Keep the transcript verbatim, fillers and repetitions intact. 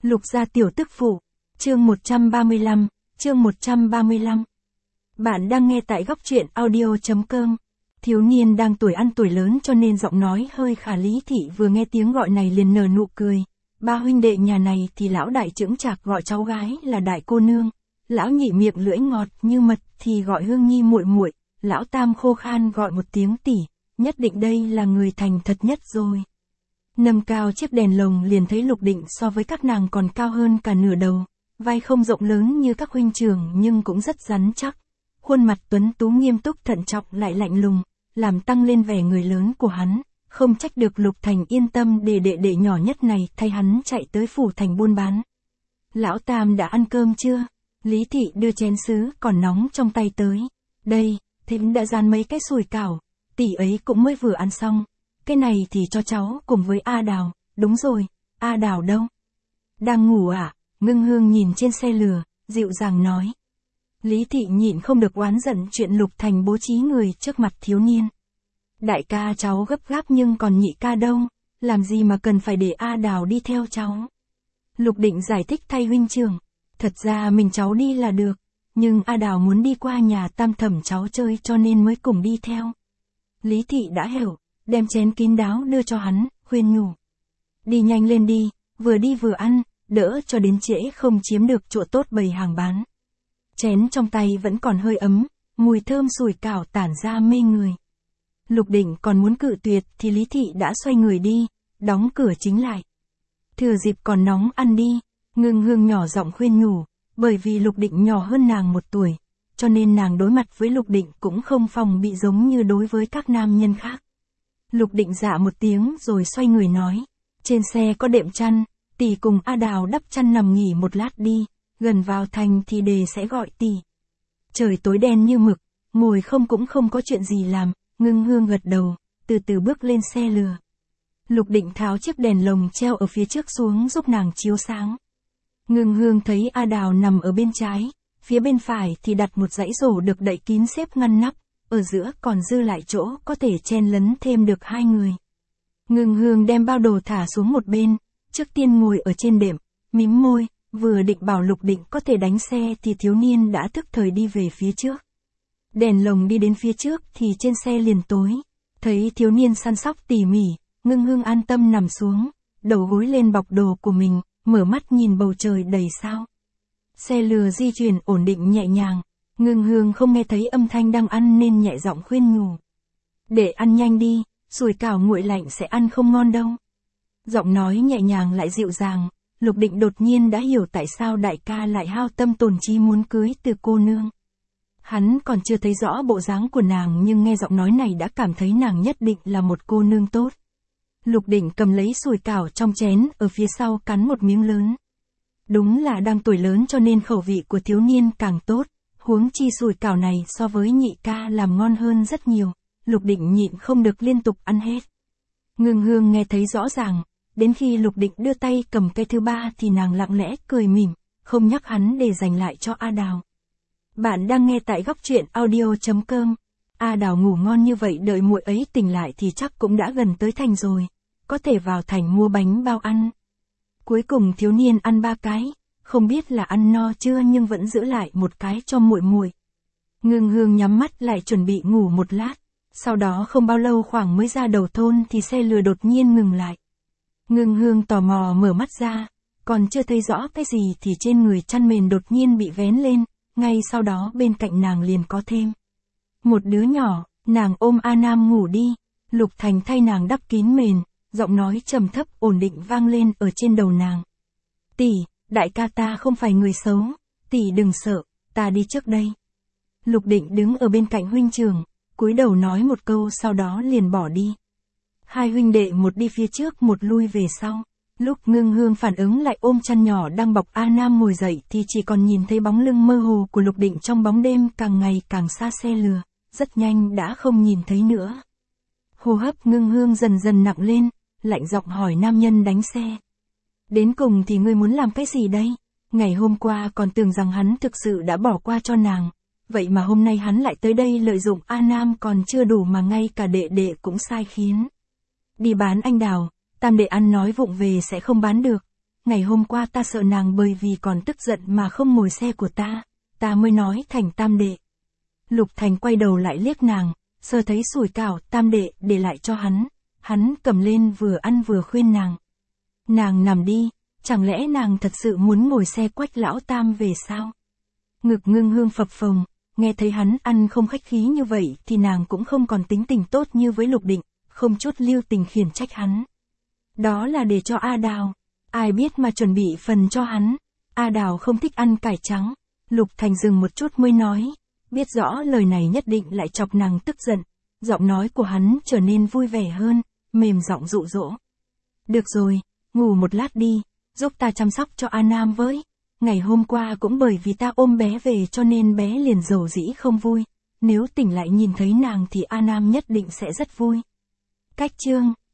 Lục gia tiểu tức phụ. Chương một trăm ba mươi lăm, chương một trăm ba mươi lăm. Bạn đang nghe tại góc truyện audio.com. Thiếu niên đang tuổi ăn tuổi lớn cho nên giọng nói hơi khả. Lý Thị vừa nghe tiếng gọi này liền nở nụ cười. Ba huynh đệ nhà này thì lão đại chững chạc gọi cháu gái là đại cô nương, lão nhị miệng lưỡi ngọt như mật thì gọi Hương Nhi muội muội, lão tam khô khan gọi một tiếng tỷ, nhất định đây là người thành thật nhất rồi. Nâng cao chiếc đèn lồng liền thấy Lục Định so với các nàng còn cao hơn cả nửa đầu, vai không rộng lớn như các huynh trưởng nhưng cũng rất rắn chắc. Khuôn mặt tuấn tú nghiêm túc thận trọng lại lạnh lùng, làm tăng lên vẻ người lớn của hắn, không trách được Lục Thành yên tâm để đệ đệ nhỏ nhất này thay hắn chạy tới phủ thành buôn bán. Lão tam đã ăn cơm chưa? Lý Thị đưa chén sứ còn nóng trong tay tới. Đây, thím đã rán mấy cái sủi cảo, tỷ ấy cũng mới vừa ăn xong. Cái này thì cho cháu cùng với A Đào. Đúng rồi, A Đào đâu? Đang ngủ à? Ngưng Hương nhìn trên xe lừa, dịu dàng nói. Lý Thị nhịn không được oán giận chuyện Lục Thành bố trí người trước mặt thiếu niên. Đại ca cháu gấp gáp nhưng còn nhị ca đâu, làm gì mà cần phải để A Đào đi theo cháu? Lục Định giải thích thay huynh trưởng. Thật ra mình cháu đi là được, nhưng A Đào muốn đi qua nhà tam thẩm cháu chơi cho nên mới cùng đi theo. Lý Thị đã hiểu, đem chén kín đáo đưa cho hắn, khuyên nhủ. Đi nhanh lên đi, vừa đi vừa ăn, đỡ cho đến trễ không chiếm được chỗ tốt bày hàng bán. Chén trong tay vẫn còn hơi ấm, mùi thơm sủi cảo tản ra mê người. Lục Định còn muốn cự tuyệt thì Lý Thị đã xoay người đi, đóng cửa chính lại. Thừa dịp còn nóng ăn đi, Ngưng Hương nhỏ giọng khuyên nhủ, bởi vì Lục Định nhỏ hơn nàng một tuổi, cho nên nàng đối mặt với Lục Định cũng không phòng bị giống như đối với các nam nhân khác. Lục Định dạ một tiếng rồi xoay người nói, trên xe có đệm chăn, tỷ cùng A Đào đắp chăn nằm nghỉ một lát đi, gần vào thành thì đề sẽ gọi tỷ. Trời tối đen như mực, ngồi không cũng không có chuyện gì làm, Ngưng Hương gật đầu, từ từ bước lên xe lừa. Lục Định tháo chiếc đèn lồng treo ở phía trước xuống giúp nàng chiếu sáng. Ngưng Hương thấy A Đào nằm ở bên trái, phía bên phải thì đặt một dãy rổ được đậy kín xếp ngăn nắp, ở giữa còn dư lại chỗ có thể chen lấn thêm được hai người. Ngưng Hương đem bao đồ thả xuống một bên, trước tiên ngồi ở trên đệm, mím môi, vừa định bảo Lục Định có thể đánh xe thì thiếu niên đã thức thời đi về phía trước. Đèn lồng đi đến phía trước thì trên xe liền tối, thấy thiếu niên săn sóc tỉ mỉ, Ngưng Hương an tâm nằm xuống, đầu gối lên bọc đồ của mình, mở mắt nhìn bầu trời đầy sao. Xe lừa di chuyển ổn định nhẹ nhàng, Ngưng Hương không nghe thấy âm thanh đang ăn nên nhẹ giọng khuyên nhủ. Để ăn nhanh đi, sủi cảo nguội lạnh sẽ ăn không ngon đâu. Giọng nói nhẹ nhàng lại dịu dàng, Lục Định đột nhiên đã hiểu tại sao đại ca lại hao tâm tổn trí muốn cưới từ cô nương. Hắn còn chưa thấy rõ bộ dáng của nàng nhưng nghe giọng nói này đã cảm thấy nàng nhất định là một cô nương tốt. Lục Định cầm lấy sủi cảo trong chén ở phía sau cắn một miếng lớn. Đúng là đang tuổi lớn cho nên khẩu vị của thiếu niên càng tốt, huống chi sủi cảo này so với nhị ca làm ngon hơn rất nhiều, Lục Định nhịn không được liên tục ăn hết. Ngưng Hương nghe thấy rõ ràng, đến khi Lục Định đưa tay cầm cái thứ ba thì nàng lặng lẽ cười mỉm, không nhắc hắn để dành lại cho A Đào. Bạn đang nghe tại góc truyện audio.com. A Đào ngủ ngon như vậy đợi muội ấy tỉnh lại thì chắc cũng đã gần tới thành rồi, có thể vào thành mua bánh bao ăn. Cuối cùng thiếu niên ăn ba cái, không biết là ăn no chưa nhưng vẫn giữ lại một cái cho muội muội. Ngưng Hương nhắm mắt lại chuẩn bị ngủ một lát, sau đó không bao lâu khoảng mới ra đầu thôn thì xe lừa đột nhiên ngừng lại. Ngưng Hương tò mò mở mắt ra, còn chưa thấy rõ cái gì thì trên người chăn mền đột nhiên bị vén lên, ngay sau đó bên cạnh nàng liền có thêm một đứa nhỏ, nàng ôm A Nam ngủ đi, Lục Thành thay nàng đắp kín mền, giọng nói trầm thấp ổn định vang lên ở trên đầu nàng. Tỷ, đại ca ta không phải người xấu, tỷ đừng sợ, ta đi trước đây. Lục Định đứng ở bên cạnh huynh trưởng, cúi đầu nói một câu sau đó liền bỏ đi. Hai huynh đệ một đi phía trước một lui về sau. Lúc Ngưng Hương phản ứng lại ôm chăn nhỏ đang bọc A Nam ngồi dậy thì chỉ còn nhìn thấy bóng lưng mơ hồ của Lục Định trong bóng đêm càng ngày càng xa xe lừa, rất nhanh đã không nhìn thấy nữa. Hô hấp Ngưng Hương dần dần nặng lên, lạnh giọng hỏi nam nhân đánh xe. Đến cùng thì ngươi muốn làm cái gì đây? Ngày hôm qua còn tưởng rằng hắn thực sự đã bỏ qua cho nàng, vậy mà hôm nay hắn lại tới đây lợi dụng A Nam còn chưa đủ mà ngay cả đệ đệ cũng sai khiến. Đi bán anh đào, tam đệ ăn nói vụng về sẽ không bán được. ngày hôm qua ta sợ nàng bởi vì còn tức giận mà không ngồi xe của ta, ta mới nói Thành tam đệ. Lục Thành quay đầu lại liếc nàng, sờ thấy sủi cảo tam đệ để lại cho hắn, hắn cầm lên vừa ăn vừa khuyên nàng. Nàng nằm đi, chẳng lẽ nàng thật sự muốn ngồi xe Quách lão tam về sao? Ngực Ngưng Hương phập phồng, nghe thấy hắn ăn không khách khí như vậy thì nàng cũng không còn tính tình tốt như với Lục Định, không chút lưu tình khiển trách hắn. Đó là để cho A Đào, ai biết mà chuẩn bị phần cho hắn. A Đào không thích ăn cải trắng. Lục Thành dừng một chút mới nói, biết rõ lời này nhất định lại chọc nàng tức giận. Giọng nói của hắn trở nên vui vẻ hơn, mềm giọng dụ dỗ. Được rồi, ngủ một lát đi, giúp ta chăm sóc cho A Nam với. Ngày hôm qua cũng bởi vì ta ôm bé về cho nên bé liền dầu dĩ không vui. Nếu tỉnh lại nhìn thấy nàng thì A Nam nhất định sẽ rất vui. Cách chương